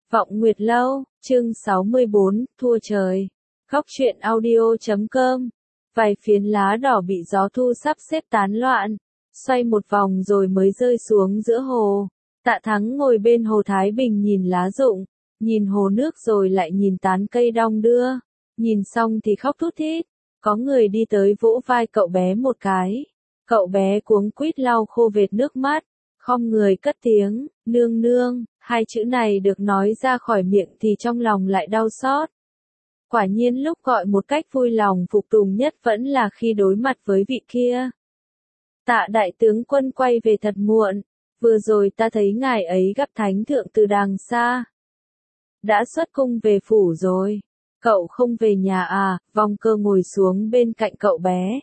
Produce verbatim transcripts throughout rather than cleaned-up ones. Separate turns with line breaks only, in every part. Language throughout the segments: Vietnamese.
Vọng Nguyệt Lâu, chương sáu mươi bốn, thua trời. Khóc chuyện audio chấm com. Vài phiến lá đỏ bị gió thu sắp xếp tán loạn, xoay một vòng rồi mới rơi xuống giữa hồ. Tạ Thắng ngồi bên hồ Thái Bình nhìn lá rụng, nhìn hồ nước rồi lại nhìn tán cây đong đưa. Nhìn xong thì khóc thút thít. Có người đi tới vỗ vai cậu bé một cái. Cậu bé cuống quýt lau khô vệt nước mắt, khom người cất tiếng, nương nương. Hai chữ này được nói ra khỏi miệng thì trong lòng lại đau xót. Quả nhiên lúc gọi một cách vui lòng phục tùng nhất vẫn là khi đối mặt với vị kia. Tạ đại tướng quân quay về thật muộn, vừa rồi ta thấy ngài ấy gặp thánh thượng từ đàng xa. Đã xuất cung về phủ rồi, cậu không về nhà à? Vong Cơ ngồi xuống bên cạnh cậu bé.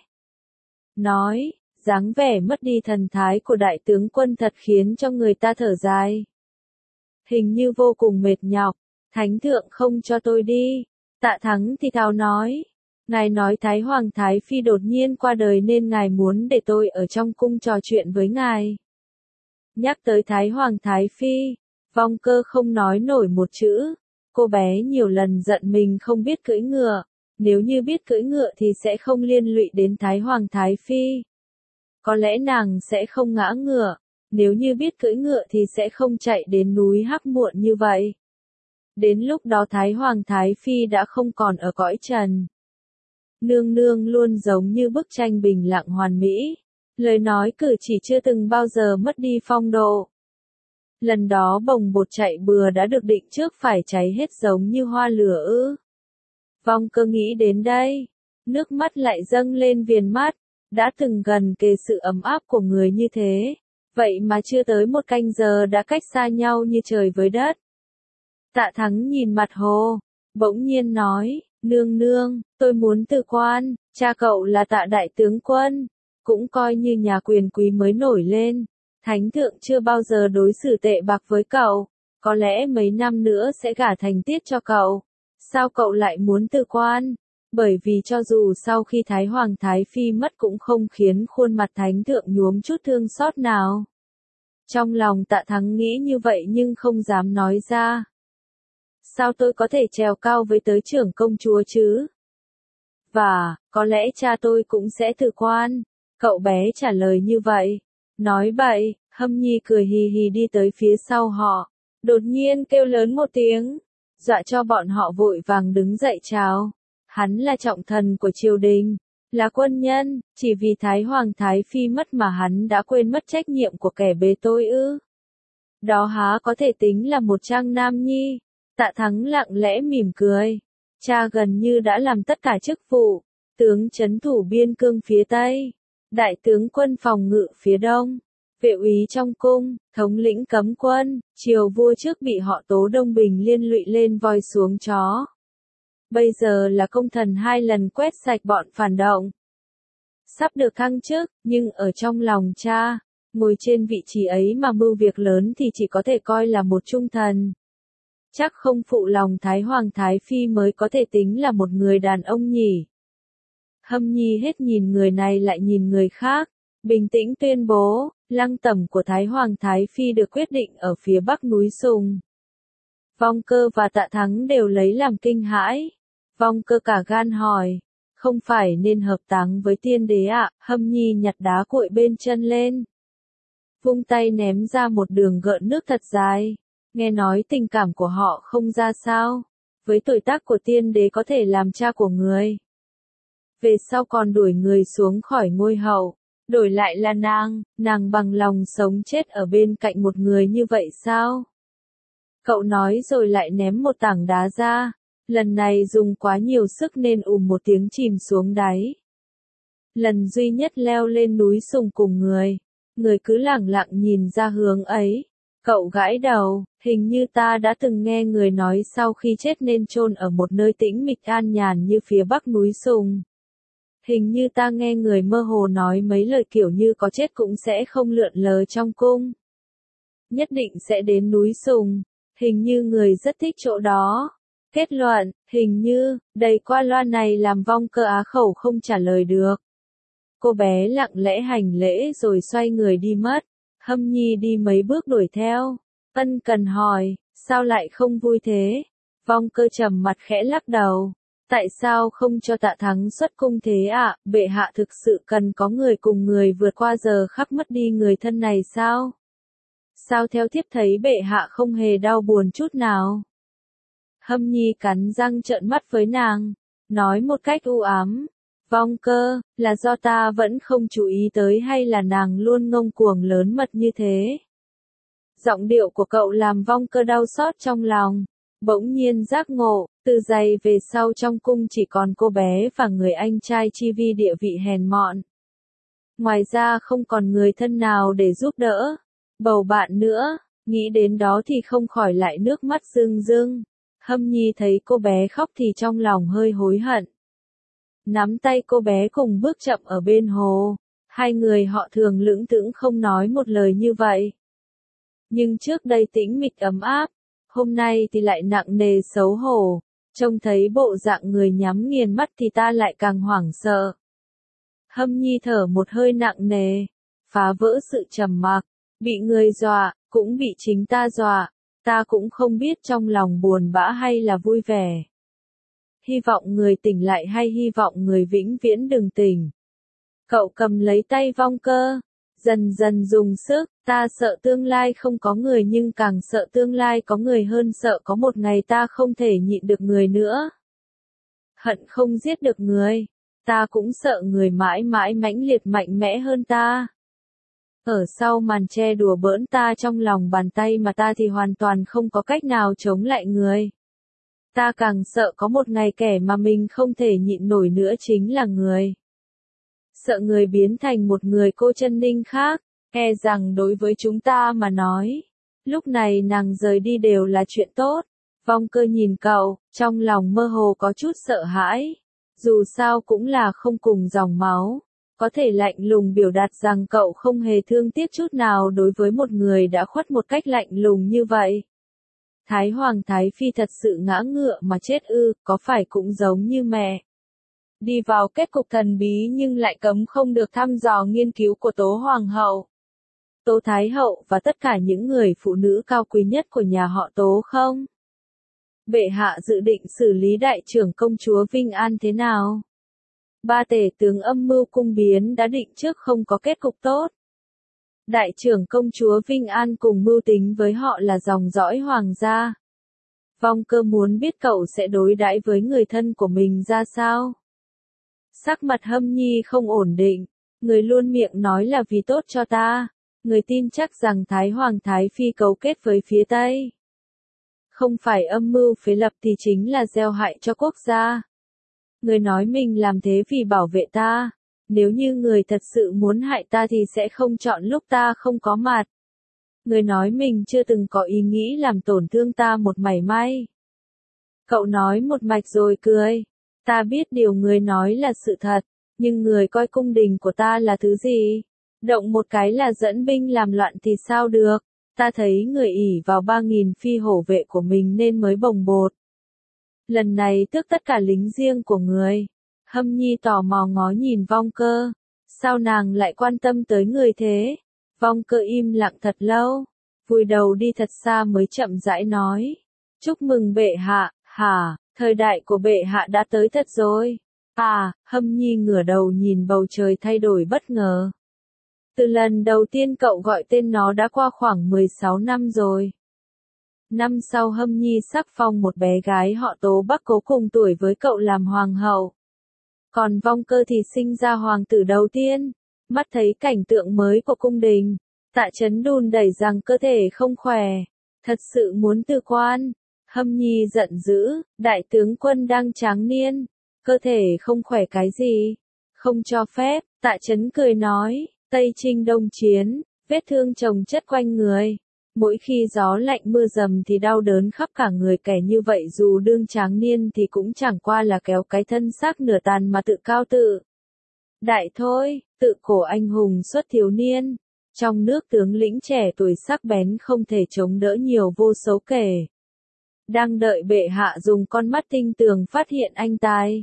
Nói, dáng vẻ mất đi thần thái của đại tướng quân thật khiến cho người ta thở dài. Hình như vô cùng mệt nhọc, thánh thượng không cho tôi đi. Tạ Thắng thì thào nói, ngài nói Thái Hoàng Thái Phi đột nhiên qua đời nên ngài muốn để tôi ở trong cung trò chuyện với ngài. Nhắc tới Thái Hoàng Thái Phi, Vong Cơ không nói nổi một chữ. Cô bé nhiều lần giận mình không biết cưỡi ngựa, nếu như biết cưỡi ngựa thì sẽ không liên lụy đến Thái Hoàng Thái Phi. Có lẽ nàng sẽ không ngã ngựa. Nếu như biết cưỡi ngựa thì sẽ không chạy đến núi Hắc muộn như vậy. Đến lúc đó Thái Hoàng Thái Phi đã không còn ở cõi trần. Nương nương luôn giống như bức tranh bình lặng hoàn mỹ. Lời nói cử chỉ chưa từng bao giờ mất đi phong độ. Lần đó bồng bột chạy bừa đã được định trước phải cháy hết giống như hoa lửa ư. Vong Cơ nghĩ đến đây. Nước mắt lại dâng lên viền mắt. Đã từng gần kề sự ấm áp của người như thế. Vậy mà chưa tới một canh giờ đã cách xa nhau như trời với đất. Tạ Thắng nhìn mặt hồ, bỗng nhiên nói, nương nương, tôi muốn từ quan, cha cậu là Tạ đại tướng quân, cũng coi như nhà quyền quý mới nổi lên. Thánh thượng chưa bao giờ đối xử tệ bạc với cậu, có lẽ mấy năm nữa sẽ gả thành Tiết cho cậu. Sao cậu lại muốn từ quan? Bởi vì cho dù sau khi Thái Hoàng Thái Phi mất cũng không khiến khuôn mặt thánh thượng nhuốm chút thương xót nào. Trong lòng Tạ Thắng nghĩ như vậy nhưng không dám nói ra. Sao tôi có thể trèo cao với tới trưởng công chúa chứ? Và, có lẽ cha tôi cũng sẽ từ quan. Cậu bé trả lời như vậy. Nói bậy, Hâm Nhi cười hì hì đi tới phía sau họ. Đột nhiên kêu lớn một tiếng, dọa cho bọn họ vội vàng đứng dậy chào. Hắn là trọng thần của triều đình, là quân nhân, chỉ vì Thái Hoàng Thái Phi mất mà hắn đã quên mất trách nhiệm của kẻ bề tôi ư. Đó há có thể tính là một trang nam nhi. Tạ Thắng lặng lẽ mỉm cười. Cha gần như đã làm tất cả chức vụ. Tướng trấn thủ biên cương phía Tây, đại tướng quân phòng ngự phía Đông, vệ úy trong cung, thống lĩnh cấm quân, triều vua trước bị họ Tố Đông Bình liên lụy lên voi xuống chó. Bây giờ là công thần hai lần quét sạch bọn phản động. Sắp được thăng chức, nhưng ở trong lòng cha, ngồi trên vị trí ấy mà mưu việc lớn thì chỉ có thể coi là một trung thần. Chắc không phụ lòng Thái Hoàng Thái Phi mới có thể tính là một người đàn ông nhỉ. Hâm Nhi hết nhìn người này lại nhìn người khác, bình tĩnh tuyên bố, lăng tẩm của Thái Hoàng Thái Phi được quyết định ở phía bắc núi Sùng. Vong Cơ và Tạ Thắng đều lấy làm kinh hãi. Vong Cơ cả gan hỏi, không phải nên hợp táng với tiên đế ạ? Hâm Nhi nhặt đá cuội bên chân lên, vung tay ném ra một đường gợn nước thật dài. Nghe nói tình cảm của họ không ra sao, với tuổi tác của tiên đế có thể làm cha của người. Về sau còn đuổi người xuống khỏi ngôi hậu, đổi lại là nàng, nàng bằng lòng sống chết ở bên cạnh một người như vậy sao? Cậu nói rồi lại ném một tảng đá ra, lần này dùng quá nhiều sức nên ùm một tiếng chìm xuống đáy. Lần duy nhất leo lên núi Sùng cùng người, người cứ lẳng lặng nhìn ra hướng ấy. Cậu gãi đầu, hình như ta đã từng nghe người nói sau khi chết nên chôn ở một nơi tĩnh mịch an nhàn như phía bắc núi Sùng. Hình như ta nghe người mơ hồ nói mấy lời kiểu như có chết cũng sẽ không lượn lờ trong cung. Nhất định sẽ đến núi Sùng, hình như người rất thích chỗ đó. Kết luận, hình như, đầy qua loa này làm Vong Cơ á khẩu không trả lời được. Cô bé lặng lẽ hành lễ rồi xoay người đi mất. Hâm Nhi đi mấy bước đuổi theo. Ân cần hỏi, Sao lại không vui thế? Vong Cơ trầm mặt khẽ lắc đầu. Tại sao không cho Tạ Thắng xuất cung thế ạ? À? Bệ hạ thực sự cần có người cùng người vượt qua giờ khắc mất đi người thân này sao? Sao theo thiếp thấy bệ hạ không hề đau buồn chút nào? Hâm Nhi cắn răng trợn mắt với nàng, nói một cách u ám. Vong Cơ, là do ta vẫn không chú ý tới hay là nàng luôn ngông cuồng lớn mật như thế? Giọng điệu của cậu làm Vong Cơ đau xót trong lòng. Bỗng nhiên giác ngộ, từ giây về sau trong cung chỉ còn cô bé và người anh trai chi vi địa vị hèn mọn. Ngoài ra không còn người thân nào để giúp đỡ, bầu bạn nữa, nghĩ đến đó thì không khỏi lại nước mắt rưng rưng. Hâm Nhi thấy cô bé khóc thì trong lòng hơi hối hận. Nắm tay cô bé cùng bước chậm ở bên hồ, hai người họ thường lững thững không nói một lời như vậy. Nhưng trước đây tĩnh mịch ấm áp, hôm nay thì lại nặng nề xấu hổ, trông thấy bộ dạng người nhắm nghiền mắt thì ta lại càng hoảng sợ. Hâm Nhi thở một hơi nặng nề, phá vỡ sự trầm mặc, bị người dọa, cũng bị chính ta dọa, ta cũng không biết trong lòng buồn bã hay là vui vẻ. Hy vọng người tỉnh lại hay hy vọng người vĩnh viễn đừng tỉnh. Cậu cầm lấy tay Vong Cơ, dần dần dùng sức, ta sợ tương lai không có người nhưng càng sợ tương lai có người hơn sợ có một ngày ta không thể nhịn được người nữa. Hận không giết được người, ta cũng sợ người mãi mãi mãnh liệt mạnh mẽ hơn ta. Ở sau màn che đùa bỡn ta trong lòng bàn tay mà ta thì hoàn toàn không có cách nào chống lại người. Ta càng sợ có một ngày kẻ mà mình không thể nhịn nổi nữa chính là người. Sợ người biến thành một người cô chân ninh khác, e rằng đối với chúng ta mà nói, lúc này nàng rời đi đều là chuyện tốt. Vong Cơ nhìn cậu, trong lòng mơ hồ có chút sợ hãi. Dù sao cũng là không cùng dòng máu, có thể lạnh lùng biểu đạt rằng cậu không hề thương tiếc chút nào đối với một người đã khuất một cách lạnh lùng như vậy. Thái Hoàng Thái Phi thật sự ngã ngựa mà chết ư, có phải cũng giống như mẹ? Đi vào kết cục thần bí nhưng lại cấm không được thăm dò nghiên cứu của Tố Hoàng hậu, Tố Thái hậu và tất cả những người phụ nữ cao quý nhất của nhà họ Tố không? Bệ hạ dự định xử lý đại trưởng công chúa Vinh An thế nào? Ba tể tướng âm mưu cung biến đã định trước không có kết cục tốt. Đại trưởng công chúa Vinh An cùng mưu tính với họ là dòng dõi hoàng gia. Vong Cơ muốn biết cậu sẽ đối đãi với người thân của mình ra sao? Sắc mặt Hâm Nhi không ổn định, người luôn miệng nói là vì tốt cho ta, người tin chắc rằng Thái Hoàng Thái Phi cấu kết với phía Tây. Không phải âm mưu phế lập thì chính là gieo hại cho quốc gia. Người nói mình làm thế vì bảo vệ ta, nếu như người thật sự muốn hại ta thì sẽ không chọn lúc ta không có mặt. Người nói mình chưa từng có ý nghĩ làm tổn thương ta một mảy may. Cậu nói một mạch rồi cười. Ta biết điều người nói là sự thật, nhưng người coi cung đình của ta là thứ gì? Động một cái là dẫn binh làm loạn thì sao được? Ta thấy người ỷ vào ba nghìn phi hổ vệ của mình nên mới bồng bột. Lần này tước tất cả lính riêng của người. Hâm Nhi tò mò ngó nhìn Vong Cơ. Sao nàng lại quan tâm tới người thế? Vong Cơ im lặng thật lâu, vùi đầu đi thật xa mới chậm rãi nói. Chúc mừng bệ hạ, hả, thời đại của bệ hạ đã tới thật rồi. À, Hâm Nhi ngửa đầu nhìn bầu trời thay đổi bất ngờ. Từ lần đầu tiên cậu gọi tên nó đã qua khoảng mười sáu năm rồi. Năm sau Hâm Nhi sắc phong một bé gái họ Tố Bắc Cố cùng tuổi với cậu làm hoàng hậu. Còn Vong Cơ thì sinh ra hoàng tử đầu tiên. Mắt thấy cảnh tượng mới của cung đình, Tạ Chấn đùn đẩy rằng cơ thể không khỏe, thật sự muốn từ quan. Hâm Nhi giận dữ, đại tướng quân đang tráng niên, cơ thể không khỏe cái gì, không cho phép. Tạ Chấn cười nói, Tây Trinh Đông Chiến, vết thương chồng chất quanh người. Mỗi khi gió lạnh mưa dầm thì đau đớn khắp cả người, kẻ như vậy dù đương tráng niên thì cũng chẳng qua là kéo cái thân xác nửa tàn mà tự cao tự đại thôi, tự cổ anh hùng xuất thiếu niên. Trong nước tướng lĩnh trẻ tuổi sắc bén không thể chống đỡ nhiều vô số kể. Đang đợi bệ hạ dùng con mắt tinh tường phát hiện anh tài.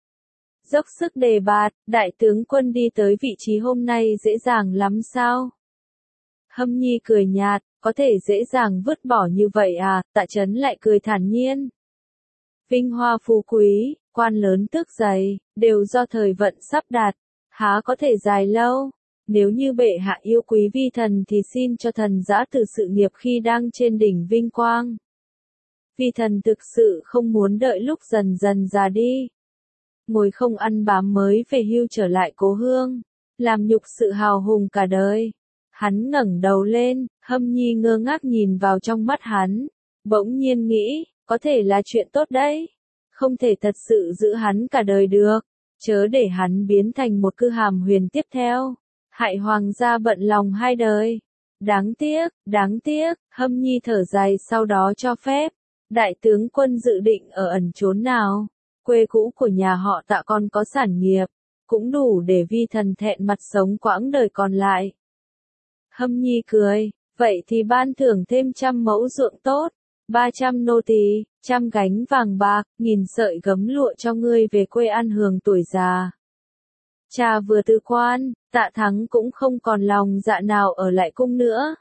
Dốc sức đề bạt, đại tướng quân đi tới vị trí hôm nay dễ dàng lắm sao? Hâm Nhi cười nhạt, có thể dễ dàng vứt bỏ như vậy à, Tạ Chấn lại cười thản nhiên. Vinh hoa phú quý, quan lớn tước dày, đều do thời vận sắp đặt, há có thể dài lâu. Nếu như bệ hạ yêu quý vi thần thì xin cho thần giã từ sự nghiệp khi đang trên đỉnh vinh quang. Vi thần thực sự không muốn đợi lúc dần dần già đi. Ngồi không ăn bám mới về hưu trở lại cố hương, làm nhục sự hào hùng cả đời. Hắn ngẩng đầu lên, Hâm Nhi ngơ ngác nhìn vào trong mắt hắn, bỗng nhiên nghĩ, có thể là chuyện tốt đấy. Không thể thật sự giữ hắn cả đời được, chớ để hắn biến thành một cư hàm huyền tiếp theo, hại hoàng gia bận lòng hai đời. Đáng tiếc, đáng tiếc, Hâm Nhi thở dài sau đó cho phép. Đại tướng quân dự định ở ẩn chốn nào? Quê cũ của nhà họ Tạ còn có sản nghiệp, cũng đủ để vi thần thẹn mặt sống quãng đời còn lại. Hâm Nhi cười, vậy thì ban thưởng thêm trăm mẫu ruộng tốt, ba trăm nô tỳ, trăm gánh vàng bạc, nghìn sợi gấm lụa cho ngươi về quê ăn hưởng tuổi già. Cha vừa từ quan, Tạ Thắng cũng không còn lòng dạ nào ở lại cung nữa.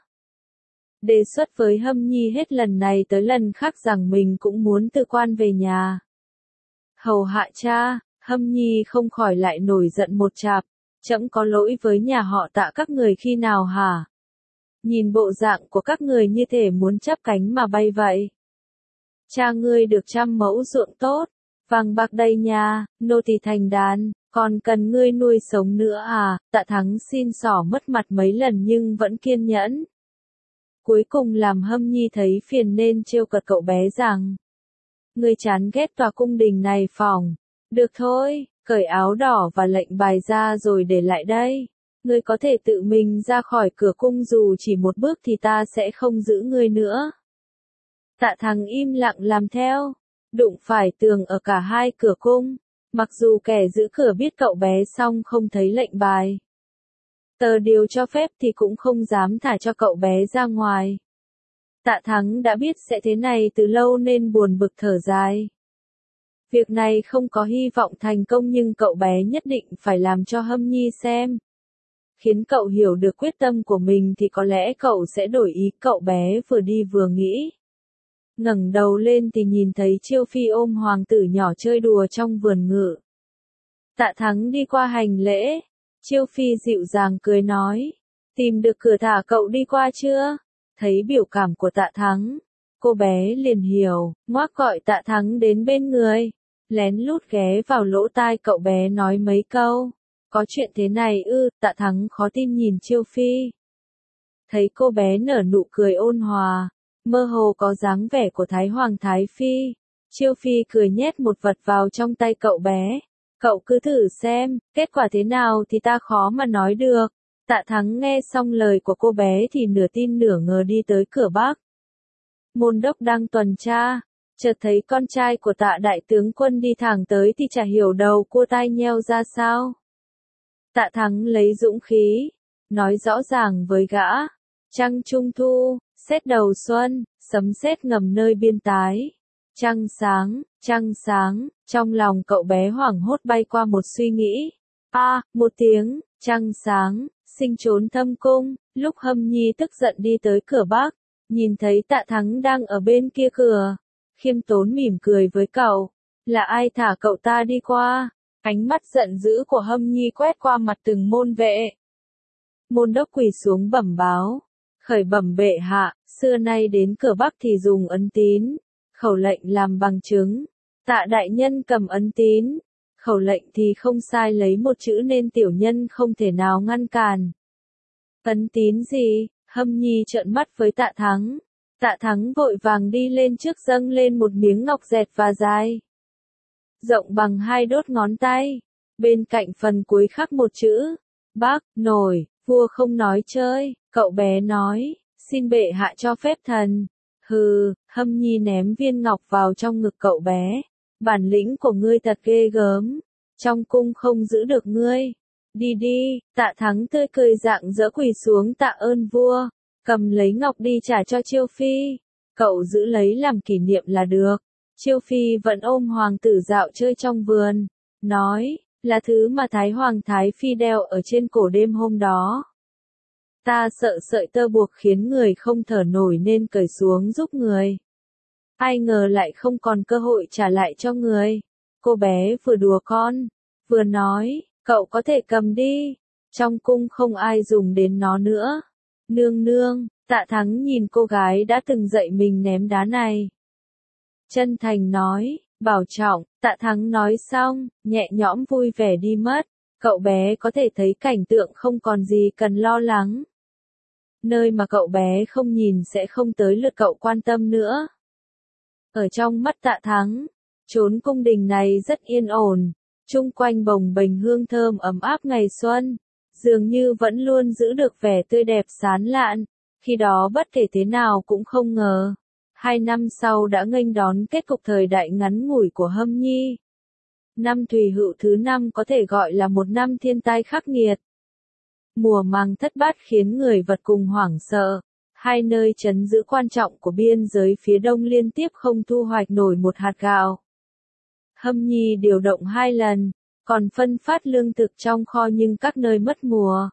Đề xuất với Hâm Nhi hết lần này tới lần khác rằng mình cũng muốn từ quan về nhà. Hầu hạ cha, Hâm Nhi không khỏi lại nổi giận một chạp, trẫm có lỗi với nhà họ Tạ các người khi nào hả? Nhìn bộ dạng của các người như thể muốn chắp cánh mà bay vậy. Cha ngươi được trăm mẫu ruộng tốt, vàng bạc đầy nhà, nô tỳ thành đàn, còn cần ngươi nuôi sống nữa à? Tạ Thắng xin xỏ mất mặt mấy lần nhưng vẫn kiên nhẫn. Cuối cùng làm Hâm Nhi thấy phiền nên trêu cợt cậu bé rằng, ngươi chán ghét tòa cung đình này phỏng. Được thôi, cởi áo đỏ và lệnh bài ra rồi để lại đây. Ngươi có thể tự mình ra khỏi cửa cung dù chỉ một bước thì ta sẽ không giữ ngươi nữa. Tạ Thắng im lặng làm theo, đụng phải tường ở cả hai cửa cung. Mặc dù kẻ giữ cửa biết cậu bé xong không thấy lệnh bài, tờ điều cho phép thì cũng không dám thả cho cậu bé ra ngoài. Tạ Thắng đã biết sẽ thế này từ lâu nên buồn bực thở dài. Việc này không có hy vọng thành công nhưng cậu bé nhất định phải làm cho Hâm Nhi xem. Khiến cậu hiểu được quyết tâm của mình thì có lẽ cậu sẽ đổi ý. Cậu bé vừa đi vừa nghĩ. Ngẩng đầu lên thì nhìn thấy Chiêu Phi ôm hoàng tử nhỏ chơi đùa trong vườn ngự. Tạ Thắng đi qua hành lễ. Chiêu Phi dịu dàng cười nói. Tìm được cửa thả cậu đi qua chưa? Thấy biểu cảm của Tạ Thắng, cô bé liền hiểu, ngoác gọi Tạ Thắng đến bên người. Lén lút ghé vào lỗ tai cậu bé nói mấy câu. Có chuyện thế này ư? Tạ Thắng khó tin nhìn Chiêu Phi. Thấy cô bé nở nụ cười ôn hòa, mơ hồ có dáng vẻ của Thái Hoàng Thái Phi. Chiêu Phi cười nhét một vật vào trong tay cậu bé. Cậu cứ thử xem, kết quả thế nào thì ta khó mà nói được. Tạ Thắng nghe xong lời của cô bé thì nửa tin nửa ngờ đi tới cửa Bắc. Môn đốc đang tuần tra, chợt thấy con trai của Tạ đại tướng quân đi thẳng tới thì chả hiểu đầu cua tai nheo ra sao. Tạ Thắng lấy dũng khí, nói rõ ràng với gã. Trăng trung thu, sét đầu xuân, sấm sét ngầm nơi biên tái. Trăng sáng, trăng sáng, trong lòng cậu bé hoảng hốt bay qua một suy nghĩ. A, à, một tiếng, trăng sáng, sinh trốn thâm cung. Lúc Hâm Nhi tức giận đi tới cửa Bắc, nhìn thấy Tạ Thắng đang ở bên kia cửa, khiêm tốn mỉm cười với cậu. Là ai thả cậu ta đi qua? Ánh mắt giận dữ của Hâm Nhi quét qua mặt từng môn vệ. Môn đốc quỳ xuống bẩm báo. Khởi bẩm bệ hạ, xưa nay đến cửa Bắc thì dùng ấn tín, khẩu lệnh làm bằng chứng. Tạ đại nhân cầm ấn tín, khẩu lệnh thì không sai lấy một chữ nên tiểu nhân không thể nào ngăn cản. Ấn tín gì? Hâm Nhi trợn mắt với Tạ Thắng. Tạ Thắng vội vàng đi lên trước dâng lên một miếng ngọc dẹt và dài, rộng bằng hai đốt ngón tay. Bên cạnh phần cuối khắc một chữ, Bác, nổi, vua không nói chơi. Cậu bé nói, xin bệ hạ cho phép thần. Hừ, Hâm Nhi ném viên ngọc vào trong ngực cậu bé. Bản lĩnh của ngươi thật ghê gớm. Trong cung không giữ được ngươi. Đi đi. Tạ Thắng tươi cười rạng rỡ quỳ xuống tạ ơn vua. Cầm lấy ngọc đi trả cho Chiêu Phi. Cậu giữ lấy làm kỷ niệm là được. Chiêu Phi vẫn ôm hoàng tử dạo chơi trong vườn. Nói, là thứ mà Thái Hoàng Thái Phi đeo ở trên cổ đêm hôm đó. Ta sợ sợi tơ buộc khiến người không thở nổi nên cởi xuống giúp người. Ai ngờ lại không còn cơ hội trả lại cho người. Cô bé vừa đùa con, vừa nói, cậu có thể cầm đi. Trong cung không ai dùng đến nó nữa. Nương nương, Tạ Thắng nhìn cô gái đã từng dạy mình ném đá này. Chân thành nói, bảo trọng, Tạ Thắng nói xong, nhẹ nhõm vui vẻ đi mất. Cậu bé có thể thấy cảnh tượng không còn gì cần lo lắng. Nơi mà cậu bé không nhìn sẽ không tới lượt cậu quan tâm nữa. Ở trong mắt Tạ Thắng, chốn cung đình này rất yên ổn, chung quanh bồng bềnh hương thơm ấm áp ngày xuân, dường như vẫn luôn giữ được vẻ tươi đẹp sán lạn, khi đó bất kể thế nào cũng không ngờ. Hai năm sau đã nghênh đón kết cục thời đại ngắn ngủi của Hâm Nhi. Năm Thủy Hựu thứ năm có thể gọi là một năm thiên tai khắc nghiệt. Mùa màng thất bát khiến người vật cùng hoảng sợ. Hai nơi trấn giữ quan trọng của biên giới phía đông liên tiếp không thu hoạch nổi một hạt gạo. Hâm Nhi điều động hai lần, còn phân phát lương thực trong kho nhưng các nơi mất mùa.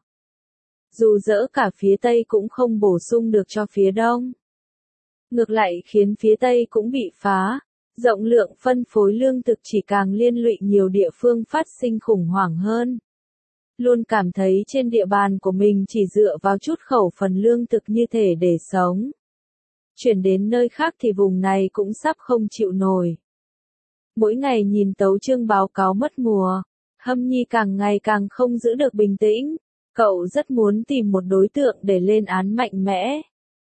Dù dỡ cả phía Tây cũng không bổ sung được cho phía Đông. Ngược lại khiến phía Tây cũng bị phá, rộng lượng phân phối lương thực chỉ càng liên lụy nhiều địa phương phát sinh khủng hoảng hơn. Luôn cảm thấy trên địa bàn của mình chỉ dựa vào chút khẩu phần lương thực như thể để sống. Chuyển đến nơi khác thì vùng này cũng sắp không chịu nổi. Mỗi ngày nhìn tấu chương báo cáo mất mùa, Hâm Nhi càng ngày càng không giữ được bình tĩnh. Cậu rất muốn tìm một đối tượng để lên án mạnh mẽ.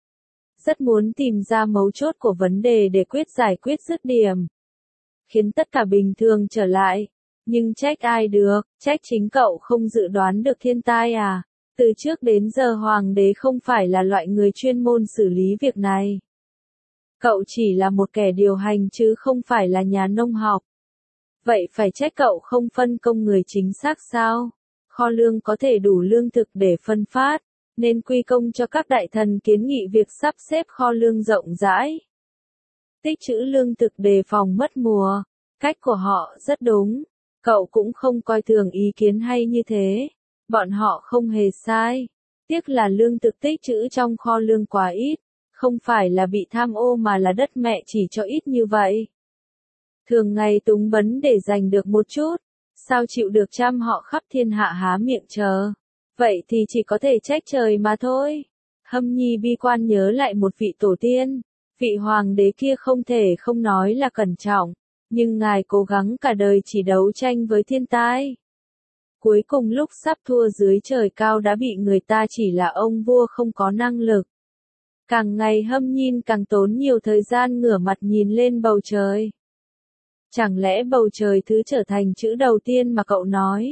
Rất muốn tìm ra mấu chốt của vấn đề để quyết giải quyết dứt điểm. Khiến tất cả bình thường trở lại. Nhưng trách ai được, trách chính cậu không dự đoán được thiên tai à. Từ trước đến giờ hoàng đế không phải là loại người chuyên môn xử lý việc này. Cậu chỉ là một kẻ điều hành chứ không phải là nhà nông học. Vậy phải trách cậu không phân công người chính xác sao? Kho lương có thể đủ lương thực để phân phát, nên quy công cho các đại thần kiến nghị việc sắp xếp kho lương rộng rãi. Tích trữ lương thực đề phòng mất mùa. Cách của họ rất đúng. Cậu cũng không coi thường ý kiến hay như thế. Bọn họ không hề sai. Tiếc là lương thực tích trữ trong kho lương quá ít. Không phải là bị tham ô mà là đất mẹ chỉ cho ít như vậy. Thường ngày túng bấn để giành được một chút. Sao chịu được trăm họ khắp thiên hạ há miệng chờ. Vậy thì chỉ có thể trách trời mà thôi. Hâm Nhi bi quan nhớ lại một vị tổ tiên. Vị hoàng đế kia không thể không nói là cẩn trọng. Nhưng ngài cố gắng cả đời chỉ đấu tranh với thiên tai. Cuối cùng lúc sắp thua dưới trời cao đã bị người ta chỉ là ông vua không có năng lực. Càng ngày Hâm Nhi càng tốn nhiều thời gian ngửa mặt nhìn lên bầu trời. Chẳng lẽ bầu trời thứ trở thành chữ đầu tiên mà cậu nói?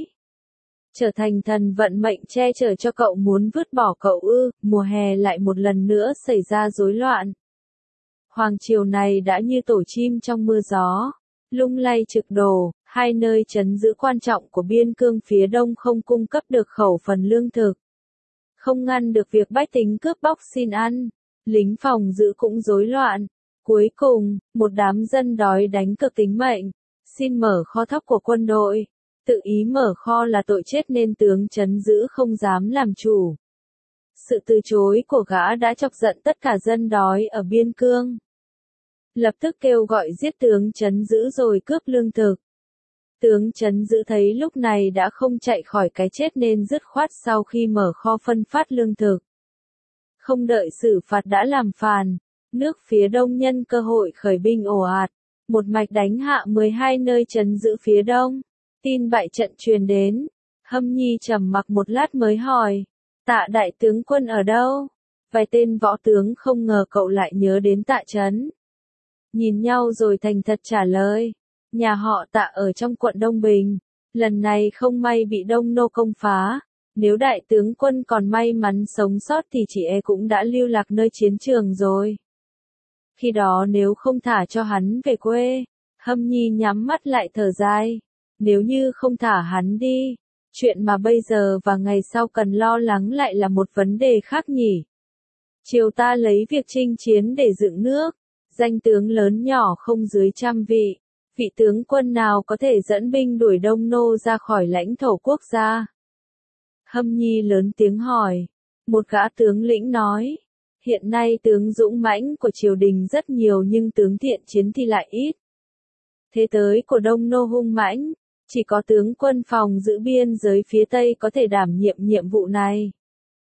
Trở thành thần vận mệnh che chở cho cậu muốn vứt bỏ cậu ư? Mùa hè lại một lần nữa xảy ra rối loạn. Hoàng triều này đã như tổ chim trong mưa gió, lung lay trực đổ, hai nơi trấn giữ quan trọng của biên cương phía đông không cung cấp được khẩu phần lương thực. Không ngăn được việc bách tính cướp bóc xin ăn, lính phòng giữ cũng rối loạn. Cuối cùng, một đám dân đói đánh cực tính mệnh, xin mở kho thóc của quân đội. Tự ý mở kho là tội chết nên tướng trấn giữ không dám làm chủ. Sự từ chối của gã đã chọc giận tất cả dân đói ở biên cương. Lập tức kêu gọi giết tướng trấn giữ rồi cướp lương thực. Tướng trấn giữ thấy lúc này đã không chạy khỏi cái chết nên dứt khoát sau khi mở kho phân phát lương thực. Không đợi xử phạt đã làm phàn. Nước phía đông nhân cơ hội khởi binh ồ ạt, một mạch đánh hạ mười hai nơi trấn giữ phía đông. Tin bại trận truyền đến, Hâm Nhi trầm mặc một lát mới hỏi, Tạ đại tướng quân ở đâu? Vài tên võ tướng không ngờ cậu lại nhớ đến Tạ Trấn. Nhìn nhau rồi thành thật trả lời, nhà họ Tạ ở trong quận Đông Bình, lần này không may bị Đông Nô công phá. Nếu đại tướng quân còn may mắn sống sót thì chị e cũng đã lưu lạc nơi chiến trường rồi. Khi đó nếu không thả cho hắn về quê, Hâm Nhi nhắm mắt lại thở dài. Nếu như không thả hắn đi, chuyện mà bây giờ và ngày sau cần lo lắng lại là một vấn đề khác nhỉ. Triều ta lấy việc chinh chiến để dựng nước, danh tướng lớn nhỏ không dưới trăm vị, vị tướng quân nào có thể dẫn binh đuổi Đông Nô ra khỏi lãnh thổ quốc gia? Hâm Nhi lớn tiếng hỏi, Một gã tướng lĩnh nói, hiện nay tướng dũng mãnh của triều đình rất nhiều nhưng tướng thiện chiến thì lại ít. Thế tới của Đông Nô hung mãnh, chỉ có tướng quân phòng giữ biên giới phía Tây có thể đảm nhiệm nhiệm vụ này.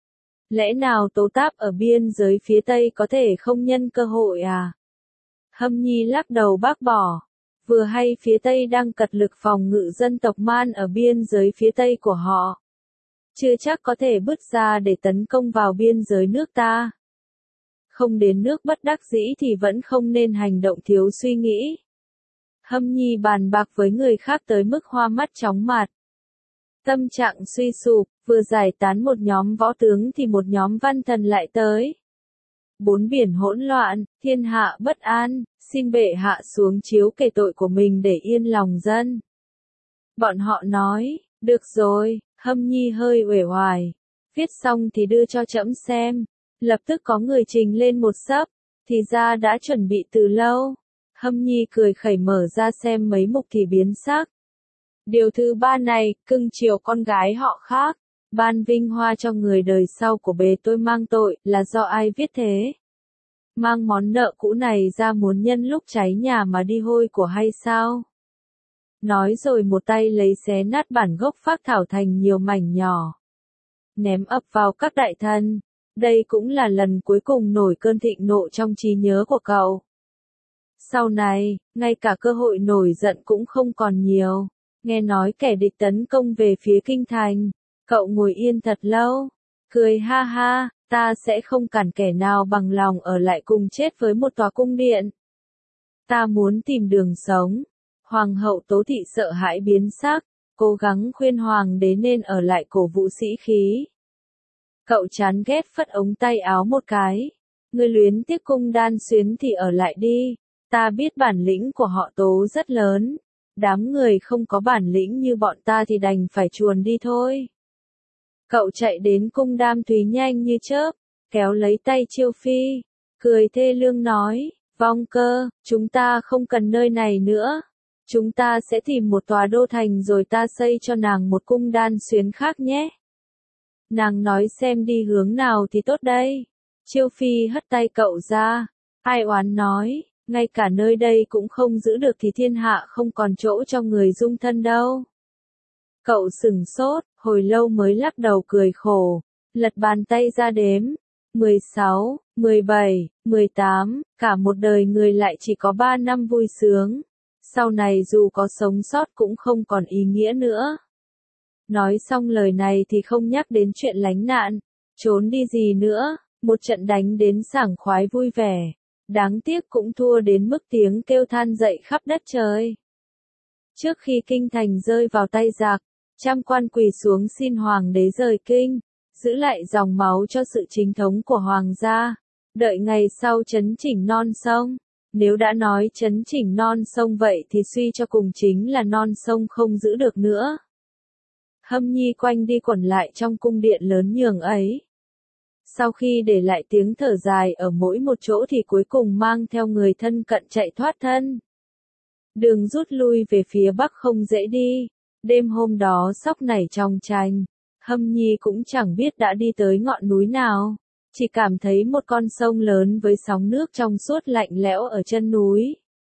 Lẽ nào Tố Táp ở biên giới phía Tây có thể không nhân cơ hội à? Hâm Nhi lắc đầu bác bỏ. Vừa hay phía Tây đang cật lực phòng ngự dân tộc Man ở biên giới phía Tây của họ. Chưa chắc có thể bứt ra để tấn công vào biên giới nước ta. Không đến nước bất đắc dĩ thì vẫn không nên hành động thiếu suy nghĩ. Hâm Nhi bàn bạc với người khác tới mức hoa mắt chóng mặt. Tâm trạng suy sụp, vừa giải tán một nhóm võ tướng thì một nhóm văn thần lại tới. Bốn biển hỗn loạn, thiên hạ bất an, xin bệ hạ xuống chiếu kể tội của mình để yên lòng dân. Bọn họ nói, được rồi, Hâm Nhi hơi uể oải. Viết xong thì đưa cho trẫm xem. Lập tức có người trình lên một xấp, thì ra đã chuẩn bị từ lâu. Hâm Nhi cười khẩy mở ra xem mấy mục thì biến sắc. Điều thứ ba này, cưng chiều con gái họ khác. Ban vinh hoa cho người đời sau của bề tôi mang tội, là do ai viết thế? Mang món nợ cũ này ra muốn nhân lúc cháy nhà mà đi hôi của hay sao? Nói rồi một tay lấy xé nát bản gốc phác thảo thành nhiều mảnh nhỏ. Ném ập vào các đại thần. Đây cũng là lần cuối cùng nổi cơn thịnh nộ trong trí nhớ của cậu. Sau này, ngay cả cơ hội nổi giận cũng không còn nhiều. Nghe nói kẻ địch tấn công về phía kinh thành. Cậu ngồi yên thật lâu. Cười ha ha, ta sẽ không cản kẻ nào bằng lòng ở lại cùng chết với một tòa cung điện. Ta muốn tìm đường sống. Hoàng hậu Tố Thị sợ hãi biến sắc, cố gắng khuyên hoàng đế nên ở lại cổ vũ sĩ khí. Cậu chán ghét phất ống tay áo một cái. Ngươi luyến tiếc cung đan xuyến thì ở lại đi. Ta biết bản lĩnh của họ Tố rất lớn. Đám người không có bản lĩnh như bọn ta thì đành phải chuồn đi thôi. Cậu chạy đến cung Đam Thúy nhanh như chớp, kéo lấy tay Chiêu Phi, cười thê lương nói, Vong Cơ, chúng ta không cần nơi này nữa. Chúng ta sẽ tìm một tòa đô thành rồi ta xây cho nàng một cung đan xuyến khác nhé. Nàng nói xem đi hướng nào thì tốt đây. Chiêu Phi hất tay cậu ra, ai oán nói, ngay cả nơi đây cũng không giữ được thì thiên hạ không còn chỗ cho người dung thân đâu. Cậu sừng sốt, hồi lâu mới lắc đầu cười khổ, lật bàn tay ra đếm. mười sáu, mười bảy, mười tám, cả một đời người lại chỉ có ba năm vui sướng. Sau này dù có sống sót cũng không còn ý nghĩa nữa. Nói xong lời này thì không nhắc đến chuyện lánh nạn, trốn đi gì nữa, một trận đánh đến sảng khoái vui vẻ. Đáng tiếc cũng thua đến mức tiếng kêu than dậy khắp đất trời. Trước khi kinh thành rơi vào tay giặc, trăm quan quỳ xuống xin hoàng đế rời kinh, giữ lại dòng máu cho sự chính thống của hoàng gia, đợi ngày sau chấn chỉnh non sông. Nếu đã nói chấn chỉnh non sông vậy thì suy cho cùng chính là non sông không giữ được nữa. Hâm Nhi quanh đi quẩn lại trong cung điện lớn nhường ấy. Sau khi để lại tiếng thở dài ở mỗi một chỗ thì cuối cùng mang theo người thân cận chạy thoát thân. Đường rút lui về phía bắc không dễ đi. Đêm hôm đó sóc nảy trong tranh, Hâm Nhi cũng chẳng biết đã đi tới ngọn núi nào, chỉ cảm thấy một con sông lớn với sóng nước trong suốt lạnh lẽo ở chân núi.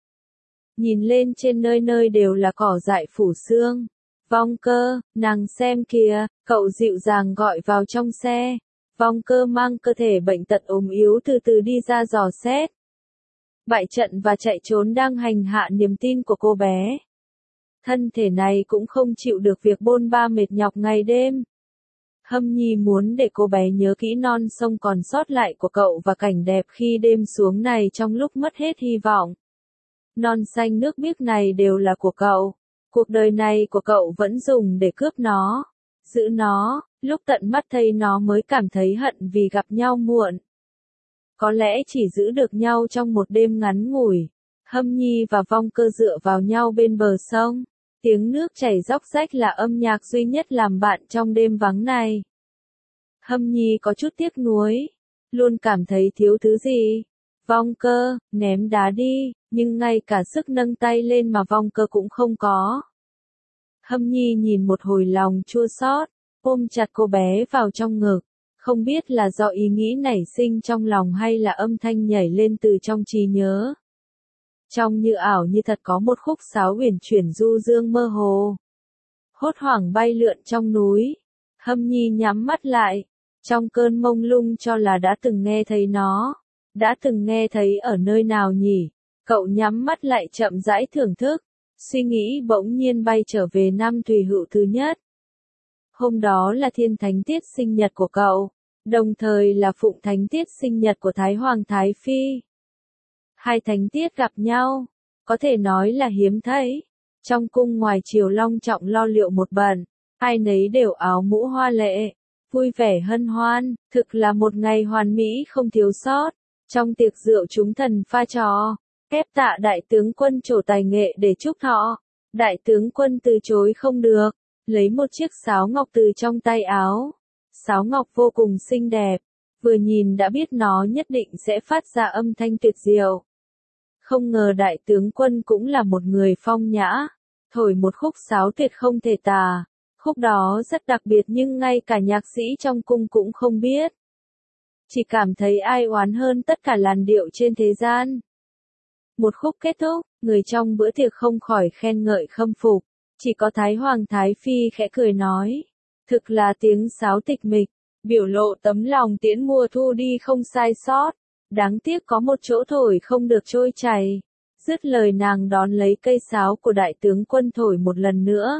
Nhìn lên trên nơi nơi đều là cỏ dại phủ sương. Vong Cơ, nàng xem kìa, cậu dịu dàng gọi vào trong xe. Vong Cơ mang cơ thể bệnh tật ốm yếu từ từ đi ra dò xét. Bại trận và chạy trốn đang hành hạ niềm tin của cô bé. Thân thể này cũng không chịu được việc bôn ba mệt nhọc ngày đêm. Hâm Nhi muốn để cô bé nhớ kỹ non sông còn sót lại của cậu và cảnh đẹp khi đêm xuống này trong lúc mất hết hy vọng. Non xanh nước biếc này đều là của cậu. Cuộc đời này của cậu vẫn dùng để cướp nó, giữ nó, lúc tận mắt thấy nó mới cảm thấy hận vì gặp nhau muộn. Có lẽ chỉ giữ được nhau trong một đêm ngắn ngủi. Hâm Nhi và Vong Cơ dựa vào nhau bên bờ sông. Tiếng nước chảy róc rách là âm nhạc duy nhất làm bạn trong đêm vắng này. Hâm Nhi có chút tiếc nuối, luôn cảm thấy thiếu thứ gì. Vong Cơ, ném đá đi, nhưng ngay cả sức nâng tay lên mà Vong Cơ cũng không có. Hâm Nhi nhìn một hồi lòng chua xót, ôm chặt cô bé vào trong ngực, Không biết là do ý nghĩ nảy sinh trong lòng hay là âm thanh nhảy lên từ trong trí nhớ. Trong như ảo như thật có một khúc sáo uyển chuyển du dương mơ hồ. Hốt hoảng bay lượn trong núi. Hâm Nhi nhắm mắt lại. Trong cơn mông lung cho là đã từng nghe thấy nó. Đã từng nghe thấy ở nơi nào nhỉ? Cậu nhắm mắt lại chậm rãi thưởng thức. Suy nghĩ bỗng nhiên bay trở về năm Thùy Hựu thứ nhất. Hôm đó là Thiên Thánh tiết sinh nhật của cậu, đồng thời là Phụng Thánh tiết sinh nhật của Thái Hoàng Thái Phi. Hai thánh tiết gặp nhau, có thể nói là hiếm thấy. Trong cung ngoài triều long trọng lo liệu một bận, ai nấy đều áo mũ hoa lệ, vui vẻ hân hoan, thực là một ngày hoàn mỹ không thiếu sót. Trong tiệc rượu chúng thần pha trò, ép tạ đại tướng quân trổ tài nghệ để chúc thọ. Đại tướng quân từ chối không được, lấy một chiếc sáo ngọc từ trong tay áo. Sáo ngọc vô cùng xinh đẹp, vừa nhìn đã biết nó nhất định sẽ phát ra âm thanh tuyệt diệu. Không ngờ đại tướng quân cũng là một người phong nhã, thổi một khúc sáo tuyệt không thể tả. Khúc đó rất đặc biệt nhưng ngay cả nhạc sĩ trong cung cũng không biết. Chỉ cảm thấy ai oán hơn tất cả làn điệu trên thế gian. Một khúc kết thúc, người trong bữa tiệc không khỏi khen ngợi khâm phục. Chỉ có Thái Hoàng Thái Phi khẽ cười nói. Thực là tiếng sáo tịch mịch, biểu lộ tấm lòng tiễn mùa thu đi không sai sót. Đáng tiếc có một chỗ thổi không được trôi chảy. Dứt lời nàng đón lấy cây sáo của đại tướng quân thổi một lần nữa.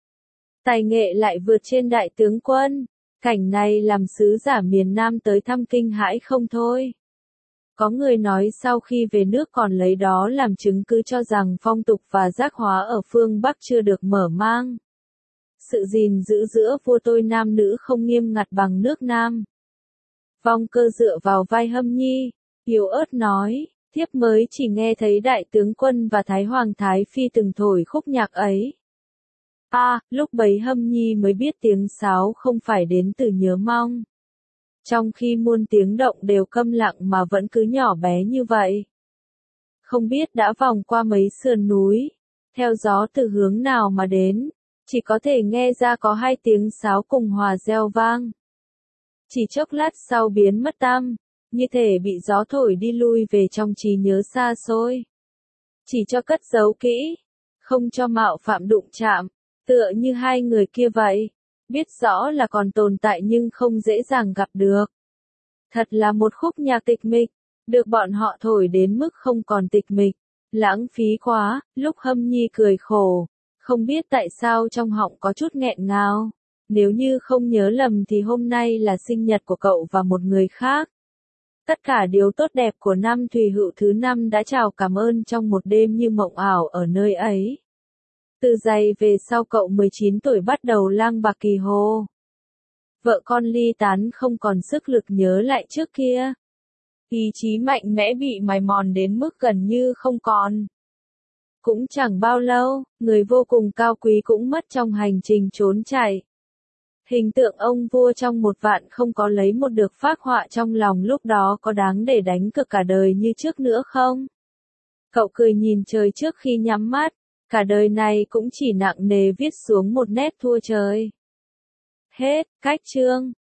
Tài nghệ lại vượt trên đại tướng quân. Cảnh này làm sứ giả miền Nam tới thăm kinh hãi không thôi. Có người nói sau khi về nước còn lấy đó làm chứng cứ cho rằng phong tục và giác hóa ở phương Bắc chưa được mở mang. Sự gìn giữ giữa vua tôi nam nữ không nghiêm ngặt bằng nước Nam. Vong Cơ dựa vào vai Hâm Nhi, yếu ớt nói, thiếp mới chỉ nghe thấy đại tướng quân và Thái Hoàng Thái Phi từng thổi khúc nhạc ấy. A, à, lúc bấy Hâm Nhi mới biết tiếng sáo không phải đến từ nhớ mong. Trong khi muôn tiếng động đều câm lặng mà vẫn cứ nhỏ bé như vậy. Không biết đã vòng qua mấy sườn núi, theo gió từ hướng nào mà đến, chỉ có thể nghe ra có hai tiếng sáo cùng hòa reo vang. Chỉ chốc lát sau biến mất tăm, như thể bị gió thổi đi lui về trong trí nhớ xa xôi. Chỉ cho cất giấu kỹ, không cho mạo phạm đụng chạm, tựa như hai người kia vậy. Biết rõ là còn tồn tại nhưng không dễ dàng gặp được. Thật là một khúc nhạc tịch mịch, được bọn họ thổi đến mức không còn tịch mịch. Lãng phí quá, lúc Hâm Nhi cười khổ, không biết tại sao trong họng có chút nghẹn ngào. Nếu như không nhớ lầm thì hôm nay là sinh nhật của cậu và một người khác. Tất cả điều tốt đẹp của năm Thùy Hựu thứ năm đã chào cảm ơn trong một đêm như mộng ảo ở nơi ấy. Từ giày về sau cậu mười chín tuổi bắt đầu lang bạc kỳ hồ. Vợ con ly tán không còn sức lực nhớ lại trước kia. Ý chí mạnh mẽ bị mài mòn đến mức gần như không còn. Cũng chẳng bao lâu, người vô cùng cao quý cũng mất trong hành trình trốn chạy. Hình tượng ông vua trong một vạn không có lấy một được phác họa trong lòng lúc đó có đáng để đánh cược cả đời như trước nữa không? Cậu cười nhìn trời trước khi nhắm mắt. Cả đời này cũng chỉ nặng nề viết xuống một nét thua trời. Hết, cách chương.